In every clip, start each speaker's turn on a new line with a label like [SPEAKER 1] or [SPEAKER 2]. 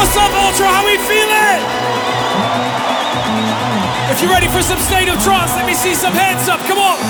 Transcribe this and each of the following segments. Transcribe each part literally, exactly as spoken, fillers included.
[SPEAKER 1] What's up, Ultra? How we feeling? If you're ready for some state of trance, let me see some hands up. Come on.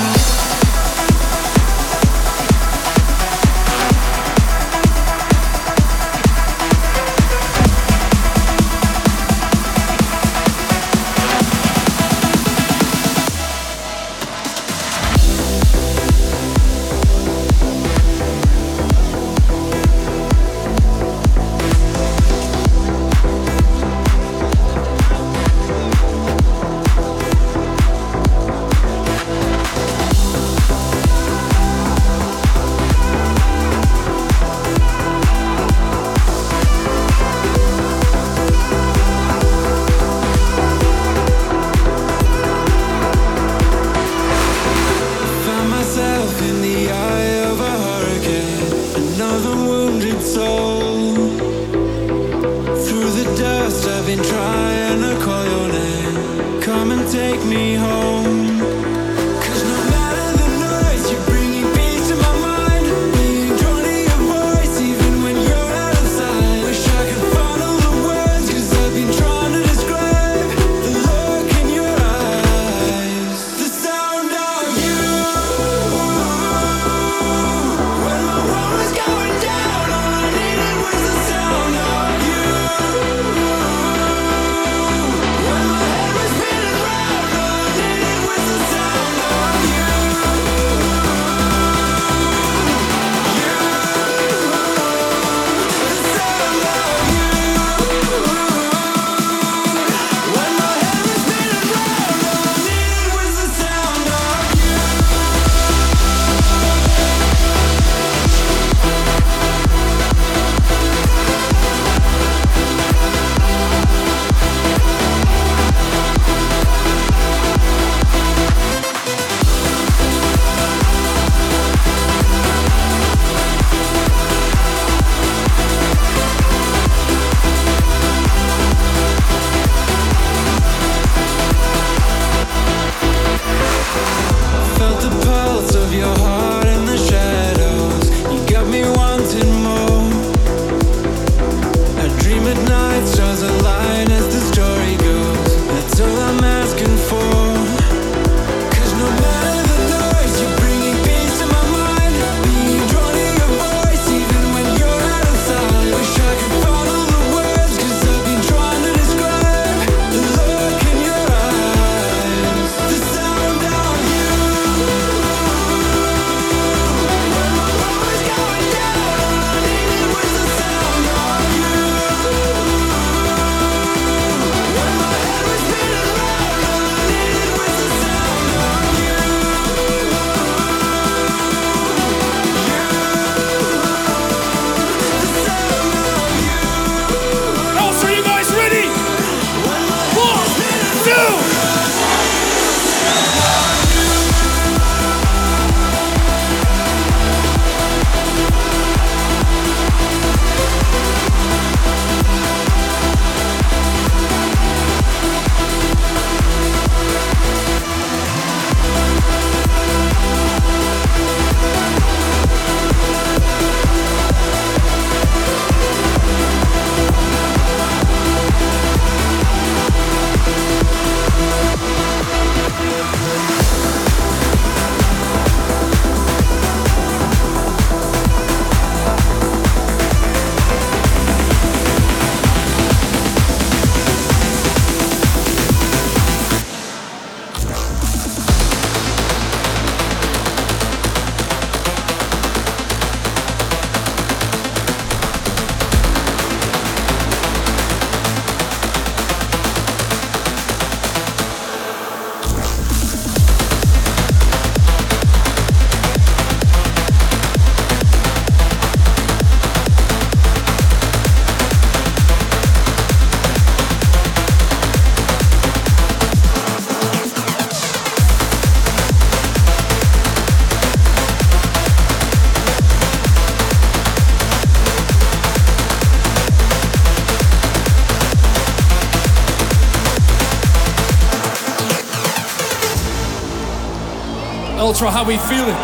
[SPEAKER 1] Ultra, how we feeling?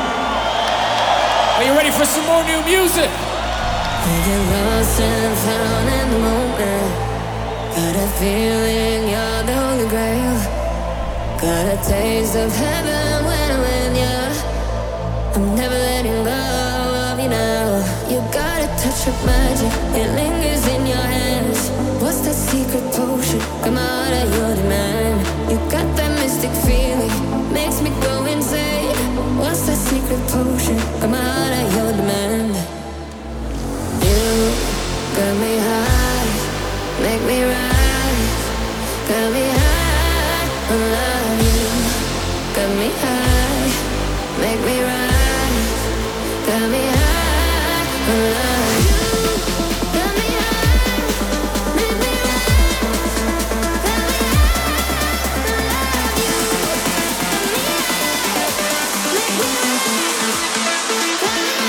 [SPEAKER 1] Are you ready for some more new music?
[SPEAKER 2] We get lost and found in the moment. feeling, you're the holy grail. Got a taste of heaven when I'm with you. I'm never letting go of you now. You got a touch of magic, it lingers in your hands. What's that secret potion? Come out of your demand. You got that mystic feeling, makes me go insane. What's that secret potion? Come out of your demand. You got me high, make me rise. Got me high, I love you. Got me high, make me rise. Got me high, I love you. Got me high, make me rise. Got me high, I love you. Got me high, make me rise. Got me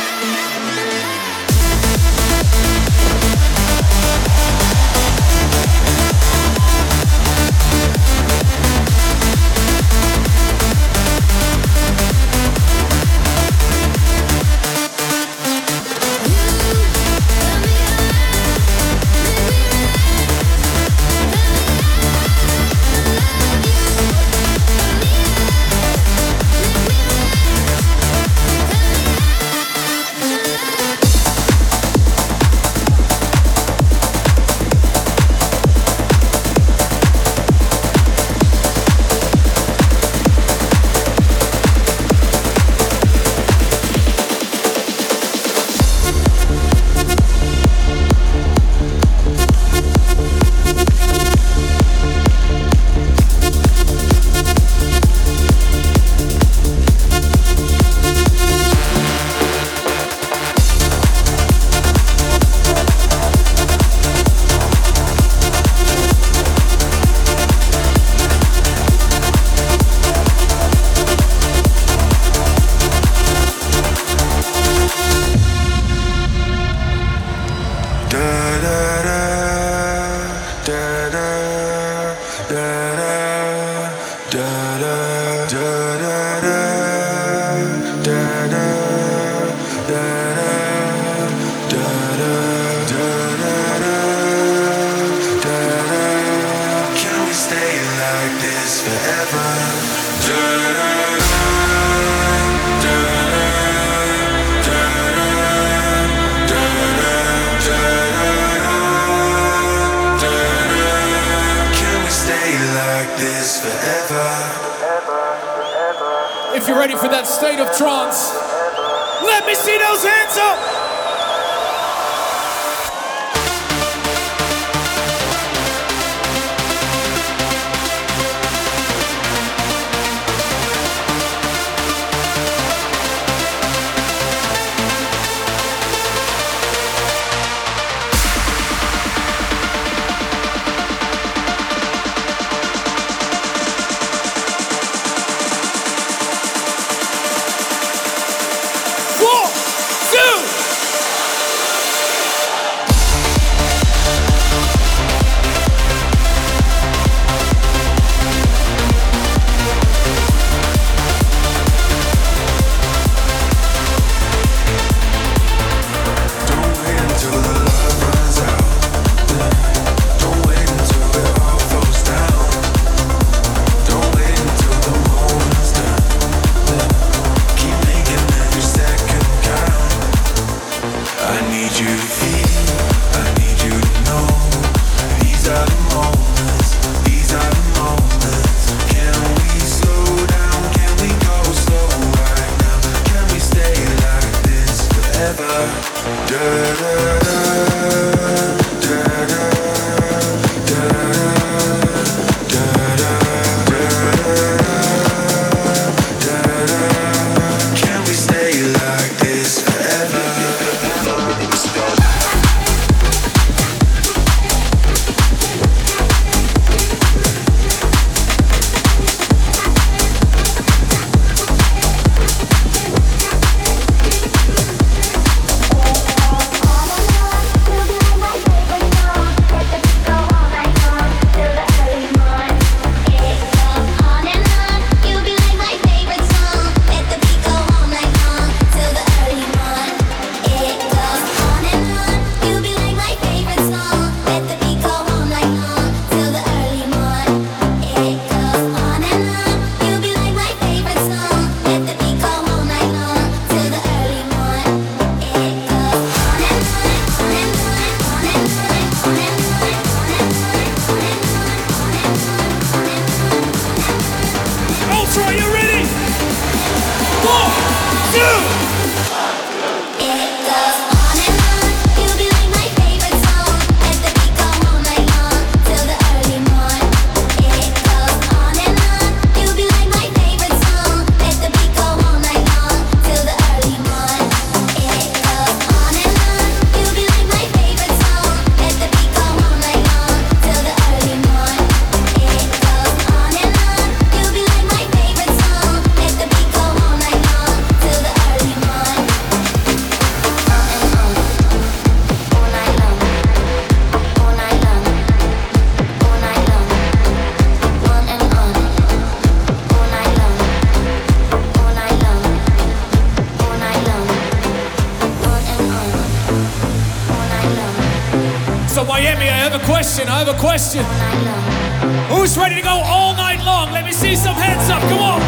[SPEAKER 1] If you're ready for that state of trance, let me see those hands up! One, two, a question, I have a question. Who's ready to go all night long? Let me see some hands up, come on.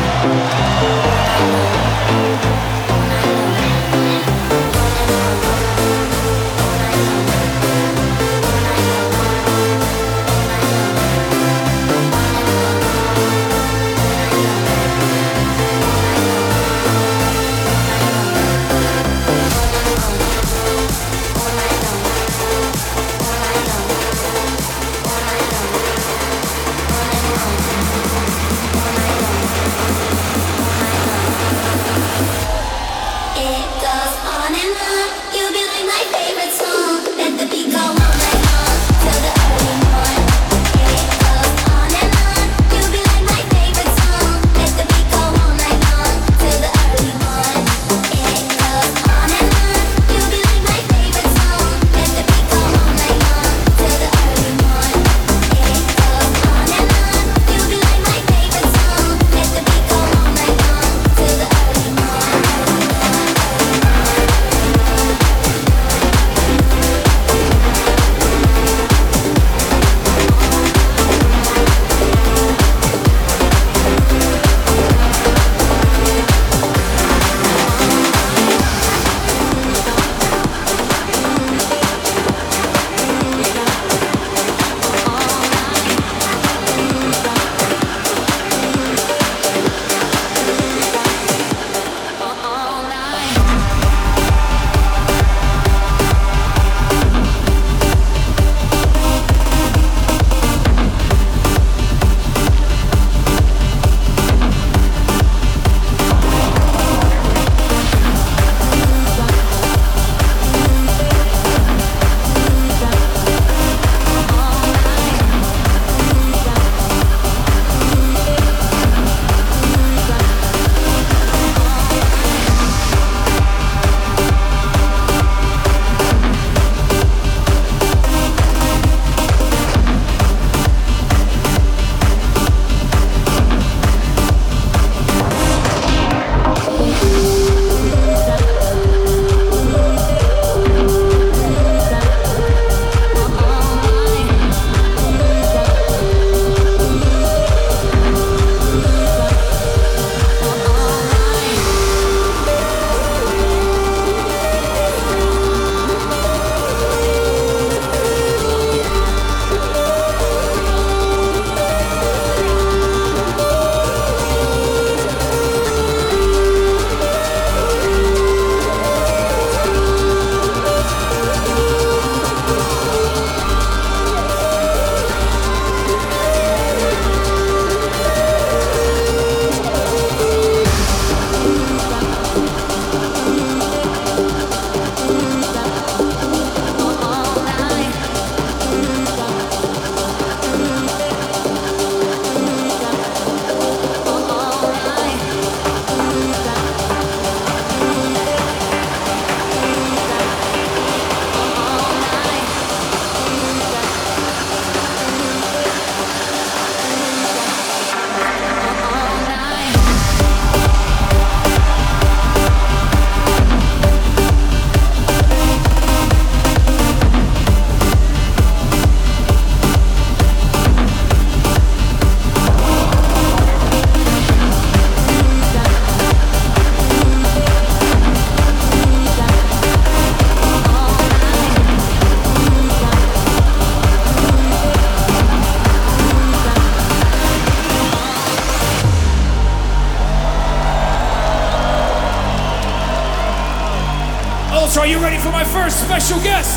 [SPEAKER 1] Are you ready for my first special guest?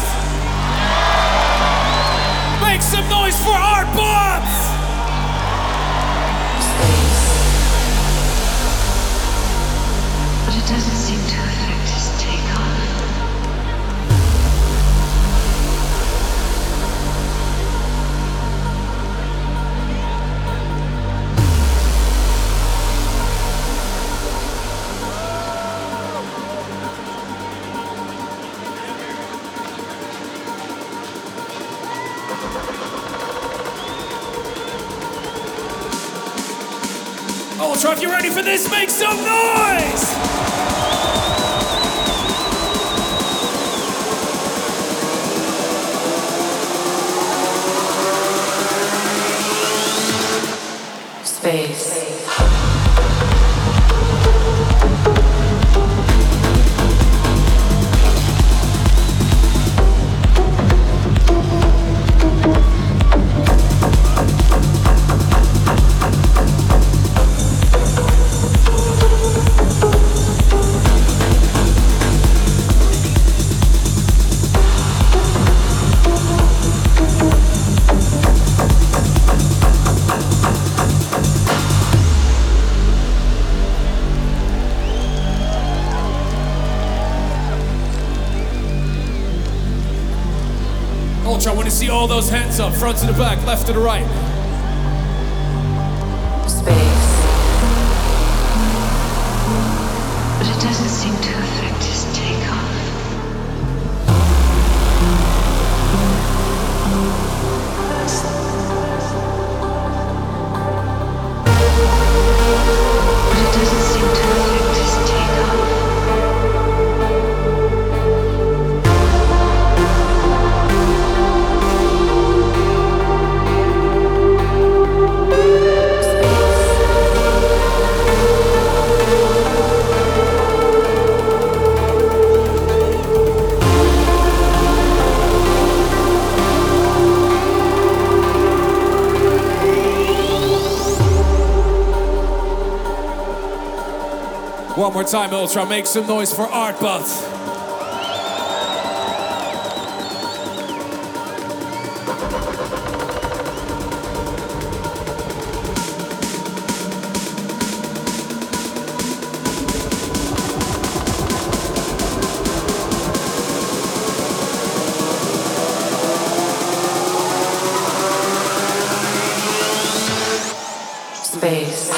[SPEAKER 1] Make some noise for Art Bombs!
[SPEAKER 3] But it doesn't seem to affect his takeoff.
[SPEAKER 1] Ultra, if you're ready for this, make some noise!
[SPEAKER 4] Space.
[SPEAKER 1] Ultra, I want to see all those hands up, front to the back, left to the right.
[SPEAKER 4] Space.
[SPEAKER 3] But it doesn't seem to affect his takeoff. But it doesn't seem to affect his takeoff.
[SPEAKER 1] One more time, Ultra, make some noise for Artbot.
[SPEAKER 4] Space.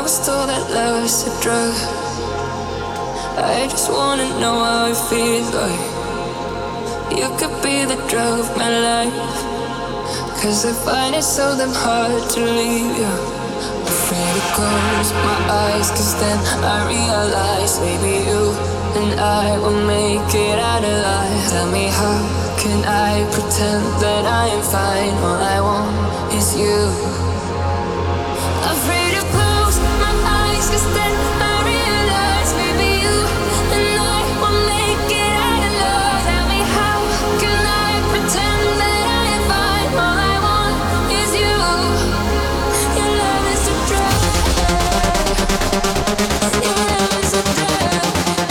[SPEAKER 2] lost all that love's a drug. I just wanna know how it feels like. You could be the drug of my life. Cause I find it so damn hard to leave you. Afraid to close my eyes, cause then I realize maybe you and I will make it out alive. Tell me, how can I pretend that I am fine? All I want is you. Afraid to close my eyes, cause then I realize maybe you and I will make it out alive. Tell me, how can I pretend that I am fine? All I want is you. Your love is a drug. Your love is a drug.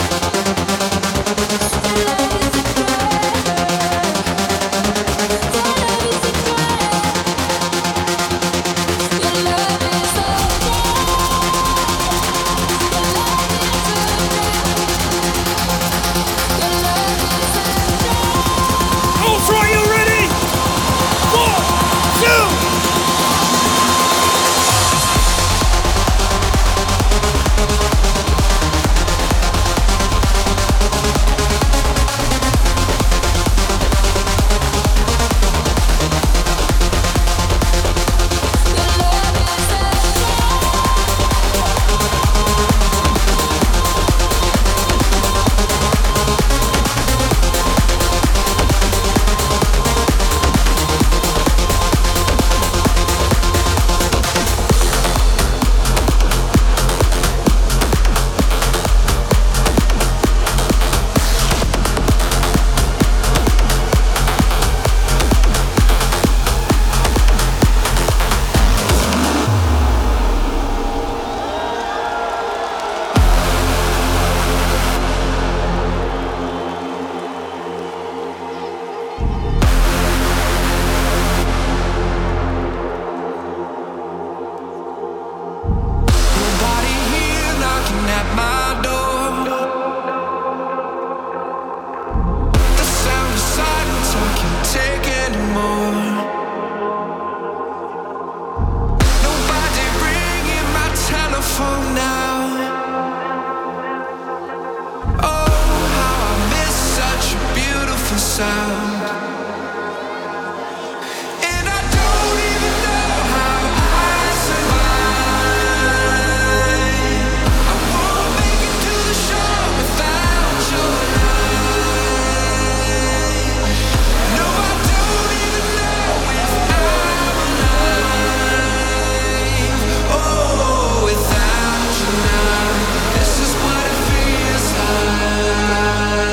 [SPEAKER 2] Your love is a drug. Your love is a drug. Your love is a
[SPEAKER 1] Ultra, you ready? One, two.
[SPEAKER 4] Nobody here knocking at my door. The sound of silence I can't take anymore. Nobody ringing my telephone now. Oh, how I miss such a beautiful sound. And I don't even know how I survive. I won't make it to the shore without your light. No, I don't even know if I'm alive. Oh, without you now, this is what it feels like.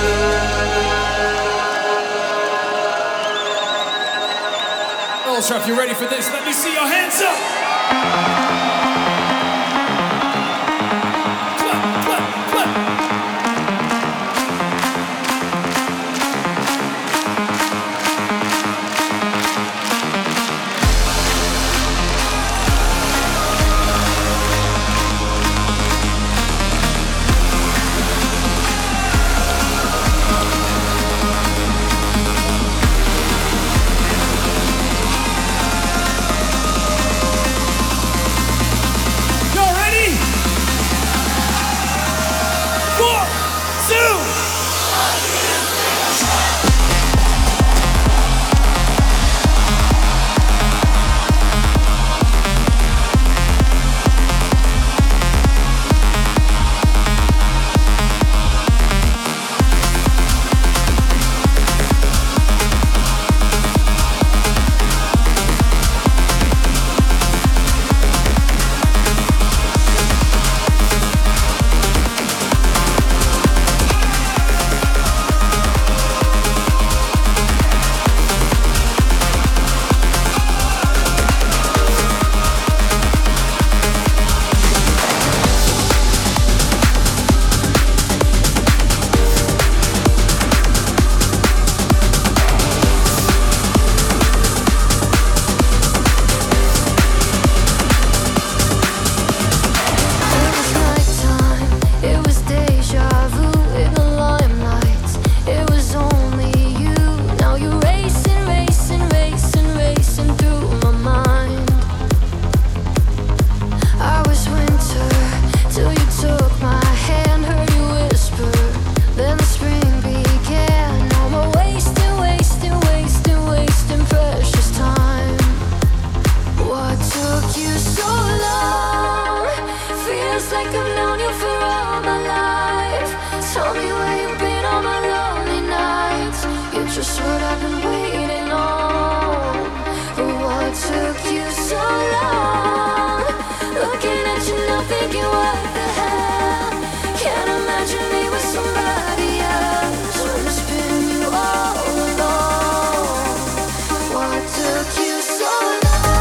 [SPEAKER 1] Ultra, if you're ready for this, let me see your hands up. Clap, clap, clap.
[SPEAKER 2] like I've known you for all my life. Tell me where you've been on my lonely nights. You're just what I've been waiting on. But what took you so long? Looking at you now thinking what the hell. Can't imagine me with somebody else. When it's been you all alone. What took you so long?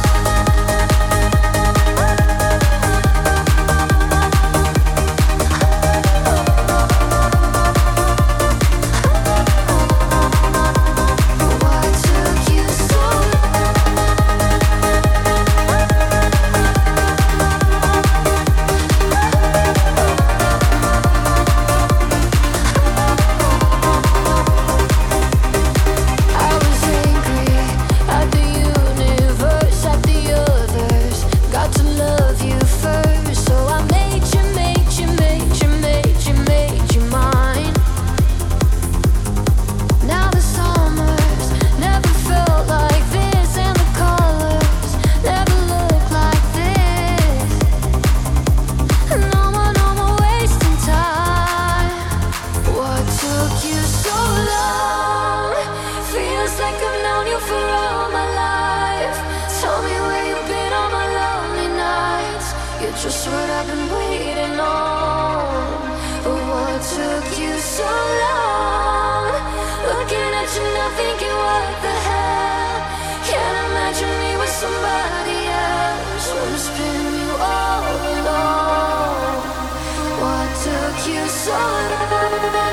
[SPEAKER 2] Just what I've been waiting on. But what took you so long? Looking at you now thinking what the hell. Can't imagine me with somebody else. When it's been you all alone. What took you so long?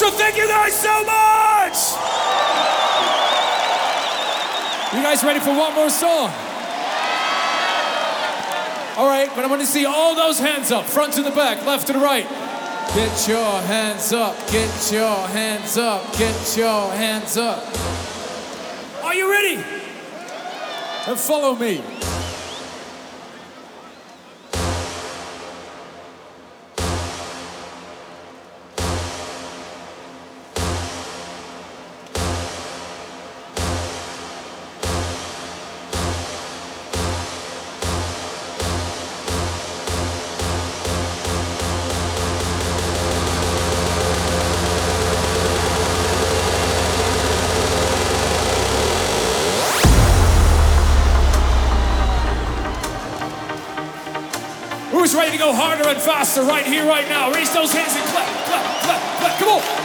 [SPEAKER 1] So thank you guys so much! You guys ready for one more song? All right, but I want to see all those hands up, front to the back, left to the right. Get your hands up, get your hands up, get your hands up. Are you ready? Then follow me. Who's ready to go harder and faster right here, right now? Raise those hands and clap, clap, clap, clap. Come on.